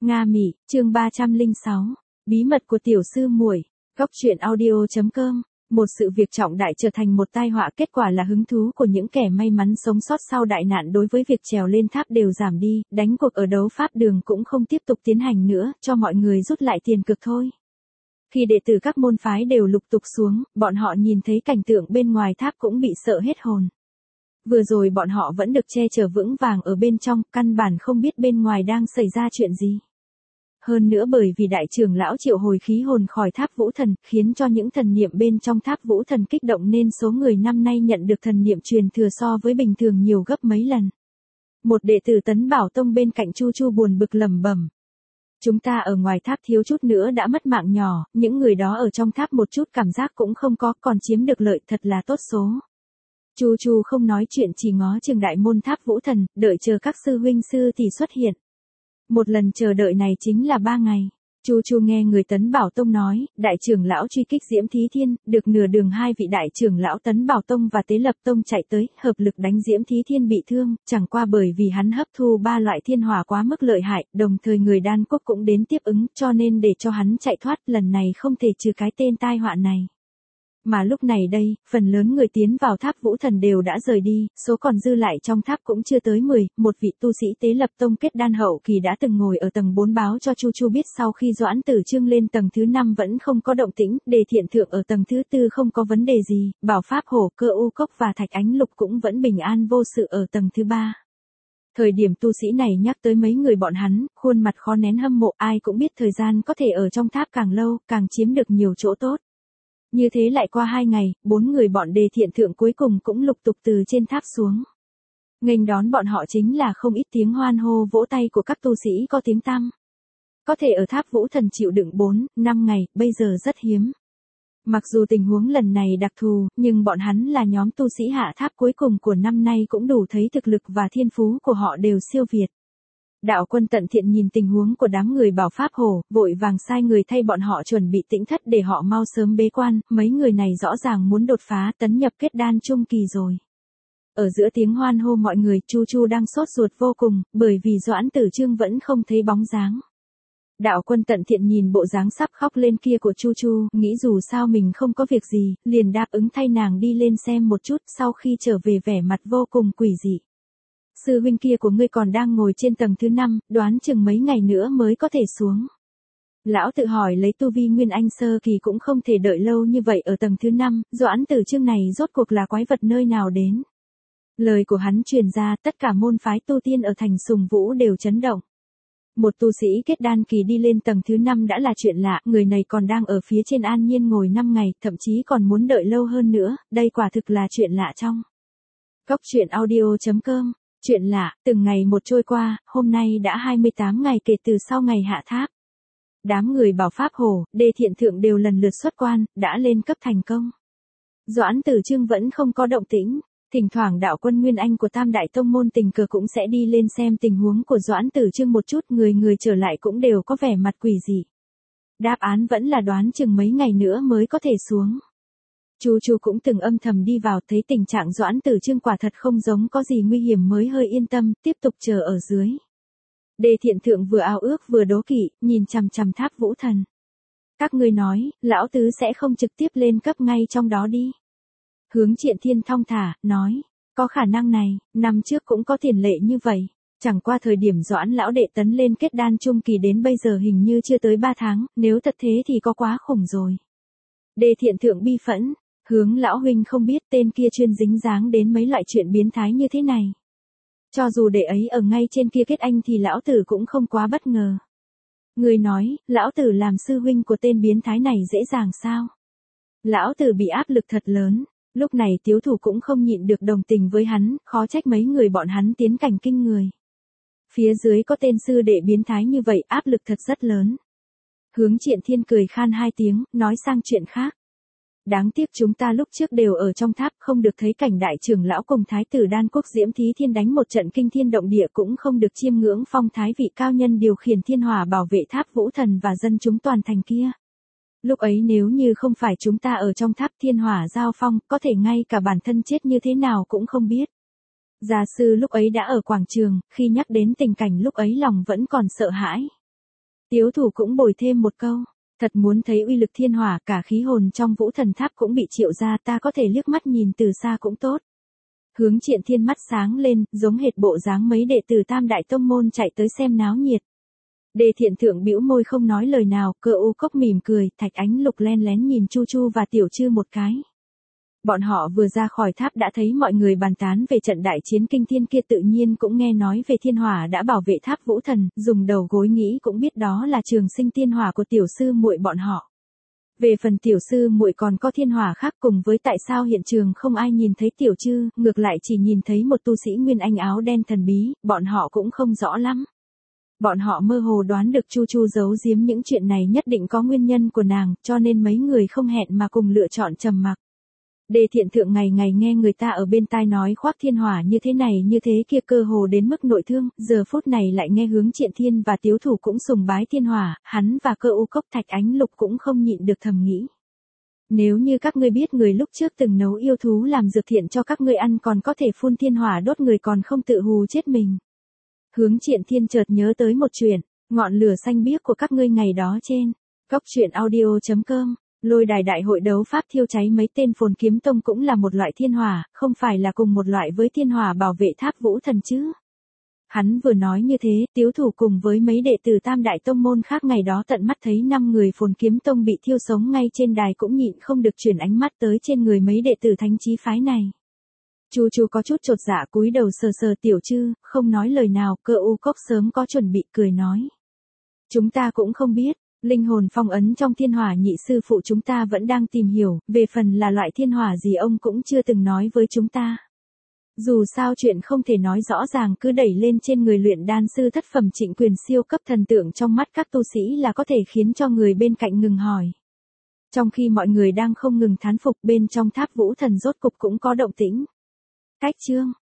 Nga Mị, chương 306. Bí mật của tiểu sư muội. Góc truyện audio.com. Một sự việc trọng đại trở thành một tai họa, kết quả là hứng thú của những kẻ may mắn sống sót sau đại nạn đối với việc trèo lên tháp đều giảm đi, đánh cuộc ở đấu pháp đường cũng không tiếp tục tiến hành nữa, cho mọi người rút lại tiền cược thôi. Khi đệ tử các môn phái đều lục tục xuống, bọn họ nhìn thấy cảnh tượng bên ngoài tháp cũng bị sợ hết hồn. Vừa rồi bọn họ vẫn được che chở vững vàng ở bên trong, căn bản không biết bên ngoài đang xảy ra chuyện gì. Hơn nữa bởi vì đại trưởng lão triệu hồi khí hồn khỏi tháp vũ thần, khiến cho những thần niệm bên trong tháp vũ thần kích động nên số người năm nay nhận được thần niệm truyền thừa so với bình thường nhiều gấp mấy lần. Một đệ tử Tấn Bảo Tông bên cạnh Chu Chu buồn bực lẩm bẩm. Chúng ta ở ngoài tháp thiếu chút nữa đã mất mạng nhỏ, những người đó ở trong tháp một chút cảm giác cũng không có, còn chiếm được lợi, thật là tốt số. Chu Chu không nói chuyện, chỉ ngó chừng đại môn tháp vũ thần, đợi chờ các sư huynh sư tỷ xuất hiện. Một lần chờ đợi này chính là 3 ngày. Chu Chu nghe người Tấn Bảo Tông nói, đại trưởng lão truy kích Diễm Thí Thiên, được nửa đường hai vị đại trưởng lão Tấn Bảo Tông và Tế Lập Tông chạy tới, hợp lực đánh Diễm Thí Thiên bị thương, chẳng qua bởi vì hắn hấp thu 3 loại thiên hỏa quá mức lợi hại, đồng thời người Đan Quốc cũng đến tiếp ứng, cho nên để cho hắn chạy thoát, lần này không thể trừ cái tên tai họa này. Mà lúc này đây, phần lớn người tiến vào tháp vũ thần đều đã rời đi, số còn dư lại trong tháp cũng chưa tới 10, một vị tu sĩ Tế Lập Tông kết đan hậu kỳ đã từng ngồi ở tầng 4 báo cho Chu Chu biết sau khi Doãn Tử Chương lên tầng thứ 5 vẫn không có động tĩnh, Đề Thiện Thượng ở tầng thứ 4 không có vấn đề gì, Bảo Pháp Hổ, Cơ U Cốc và Thạch Ánh Lục cũng vẫn bình an vô sự ở tầng thứ 3. Thời điểm tu sĩ này nhắc tới mấy người bọn hắn, khuôn mặt khó nén hâm mộ, ai cũng biết thời gian có thể ở trong tháp càng lâu, càng chiếm được nhiều chỗ tốt. Như thế lại qua 2 ngày, 4 người bọn Đề Thiện Thượng cuối cùng cũng lục tục từ trên tháp xuống. Nghênh đón bọn họ chính là không ít tiếng hoan hô vỗ tay của các tu sĩ có tiếng tăm. Có thể ở tháp vũ thần chịu đựng 4-5 ngày, bây giờ rất hiếm. Mặc dù tình huống lần này đặc thù, nhưng bọn hắn là nhóm tu sĩ hạ tháp cuối cùng của năm nay cũng đủ thấy thực lực và thiên phú của họ đều siêu việt. Đạo Quân Tận Thiện nhìn tình huống của đám người Bảo Pháp Hổ, vội vàng sai người thay bọn họ chuẩn bị tĩnh thất để họ mau sớm bế quan, mấy người này rõ ràng muốn đột phá tấn nhập kết đan trung kỳ rồi. Ở giữa tiếng hoan hô mọi người, Chu Chu đang sốt ruột vô cùng, bởi vì Doãn Tử Chương vẫn không thấy bóng dáng. Đạo Quân Tận Thiện nhìn bộ dáng sắp khóc lên kia của Chu Chu, nghĩ dù sao mình không có việc gì, liền đáp ứng thay nàng đi lên xem một chút, sau khi trở về vẻ mặt vô cùng quỷ dị. Sư huynh kia của ngươi còn đang ngồi trên tầng thứ 5, đoán chừng mấy ngày nữa mới có thể xuống. Lão tự hỏi lấy tu vi Nguyên Anh sơ kỳ cũng không thể đợi lâu như vậy ở tầng thứ 5, Doãn Tử Chương này rốt cuộc là quái vật nơi nào đến. Lời của hắn truyền ra, tất cả môn phái tu tiên ở thành Sùng Vũ đều chấn động. Một tu sĩ kết đan kỳ đi lên tầng thứ 5 đã là chuyện lạ, người này còn đang ở phía trên an nhiên ngồi 5 ngày, thậm chí còn muốn đợi lâu hơn nữa, đây quả thực là chuyện lạ trong. Góc truyện audio.com. Chuyện lạ, từng ngày một trôi qua, hôm nay đã 28 ngày kể từ sau ngày hạ tháp. Đám người Bảo Pháp Hổ, Đề Thiện Thượng đều lần lượt xuất quan, đã lên cấp thành công. Doãn Tử Chương vẫn không có động tĩnh, thỉnh thoảng đạo quân Nguyên Anh của Tam Đại Tông môn tình cờ cũng sẽ đi lên xem tình huống của Doãn Tử Chương một chút, người trở lại cũng đều có vẻ mặt quỷ dị. Đáp án vẫn là đoán chừng mấy ngày nữa mới có thể xuống. Chu Chu cũng từng âm thầm đi vào, thấy tình trạng Doãn Tử Chương quả thật không giống có gì nguy hiểm mới hơi yên tâm, tiếp tục chờ ở dưới. Đề Thiện Thượng vừa ao ước vừa đố kỵ, nhìn chằm chằm tháp vũ thần. Các ngươi nói, lão tứ sẽ không trực tiếp lên cấp ngay trong đó đi. Hướng Triện Thiên thong thả, nói, có khả năng này, năm trước cũng có tiền lệ như vậy. Chẳng qua thời điểm Doãn lão đệ tấn lên kết đan trung kỳ đến bây giờ hình như chưa tới 3 tháng, nếu thật thế thì có quá khủng rồi. Đề Thiện Thượng bi phẫn. Hướng lão huynh không biết tên kia chuyên dính dáng đến mấy loại chuyện biến thái như thế này. Cho dù để ấy ở ngay trên kia kết anh thì lão tử cũng không quá bất ngờ. Người nói, lão tử làm sư huynh của tên biến thái này dễ dàng sao? Lão tử bị áp lực thật lớn, lúc này Tiếu Thủ cũng không nhịn được đồng tình với hắn, khó trách mấy người bọn hắn tiến cảnh kinh người. Phía dưới có tên sư đệ biến thái như vậy, áp lực thật rất lớn. Hướng Triện Thiên cười khan 2 tiếng, nói sang chuyện khác. Đáng tiếc chúng ta lúc trước đều ở trong tháp, không được thấy cảnh đại trưởng lão cùng thái tử Đan Quốc Diễm Thí Thiên đánh một trận kinh thiên động địa, cũng không được chiêm ngưỡng phong thái vị cao nhân điều khiển thiên hỏa bảo vệ tháp vũ thần và dân chúng toàn thành kia. Lúc ấy nếu như không phải chúng ta ở trong tháp thiên hỏa giao phong, có thể ngay cả bản thân chết như thế nào cũng không biết. Gia sư lúc ấy đã ở quảng trường, khi nhắc đến tình cảnh lúc ấy lòng vẫn còn sợ hãi. Tiếu thủ cũng bồi thêm một câu. Thật muốn thấy uy lực thiên hỏa, cả khí hồn trong vũ thần tháp cũng bị triệu ra, ta có thể liếc mắt nhìn từ xa cũng tốt. Hướng Triện Thiên mắt sáng lên, giống hệt bộ dáng mấy đệ tử Tam Đại Tông Môn chạy tới xem náo nhiệt. Đề Thiện Thượng bĩu môi không nói lời nào, Cơ U Cốc mỉm cười, Thạch Ánh Lục len lén nhìn Chu Chu và Tiểu Trư một cái. Bọn họ vừa ra khỏi tháp đã thấy mọi người bàn tán về trận đại chiến kinh thiên kia, tự nhiên cũng nghe nói về thiên hỏa đã bảo vệ tháp vũ thần, dùng đầu gối nghĩ cũng biết đó là trường sinh thiên hỏa của tiểu sư muội bọn họ. Về phần tiểu sư muội còn có thiên hỏa khác, cùng với tại sao hiện trường không ai nhìn thấy Tiểu Trư, ngược lại chỉ nhìn thấy một tu sĩ nguyên anh áo đen thần bí, bọn họ cũng không rõ lắm. Bọn họ mơ hồ đoán được Chu Chu giấu giếm những chuyện này nhất định có nguyên nhân của nàng, cho nên mấy người không hẹn mà cùng lựa chọn trầm mặc. Đề Thiện Thượng ngày ngày nghe người ta ở bên tai nói khoác thiên hỏa như thế này như thế kia, cơ hồ đến mức nội thương, giờ phút này lại nghe Hướng Triện Thiên và Tiếu Thủ cũng sùng bái thiên hỏa, hắn và Cơ U Cốc Thạch Ánh Lục cũng không nhịn được thầm nghĩ. Nếu như các ngươi biết người lúc trước từng nấu yêu thú làm dược thiện cho các ngươi ăn còn có thể phun thiên hỏa đốt người còn không tự hù chết mình. Hướng Triện Thiên chợt nhớ tới một chuyện, ngọn lửa xanh biếc của các ngươi ngày đó trên goctruyện.audio.com. Lôi đài đại hội đấu pháp thiêu cháy mấy tên Phồn Kiếm Tông cũng là một loại thiên hỏa, không phải là cùng một loại với thiên hỏa bảo vệ tháp vũ thần chứ. Hắn vừa nói như thế, Tiếu Thủ cùng với mấy đệ tử Tam Đại Tông Môn khác ngày đó tận mắt thấy 5 người Phồn Kiếm Tông bị thiêu sống ngay trên đài cũng nhịn không được chuyển ánh mắt tới trên người mấy đệ tử Thánh Chí phái này. Chu Chu có chút chột dạ cúi đầu sờ sờ Tiểu Trư, không nói lời nào. Cơ U Cốc sớm có chuẩn bị cười nói. Chúng ta cũng không biết. Linh hồn phong ấn trong thiên hỏa nhị sư phụ chúng ta vẫn đang tìm hiểu, về phần là loại thiên hỏa gì ông cũng chưa từng nói với chúng ta. Dù sao chuyện không thể nói rõ ràng cứ đẩy lên trên người luyện đan sư thất phẩm Trịnh Quyền siêu cấp thần tượng trong mắt các tu sĩ là có thể khiến cho người bên cạnh ngừng hỏi. Trong khi mọi người đang không ngừng thán phục, bên trong tháp vũ thần rốt cục cũng có động tĩnh. Cách chương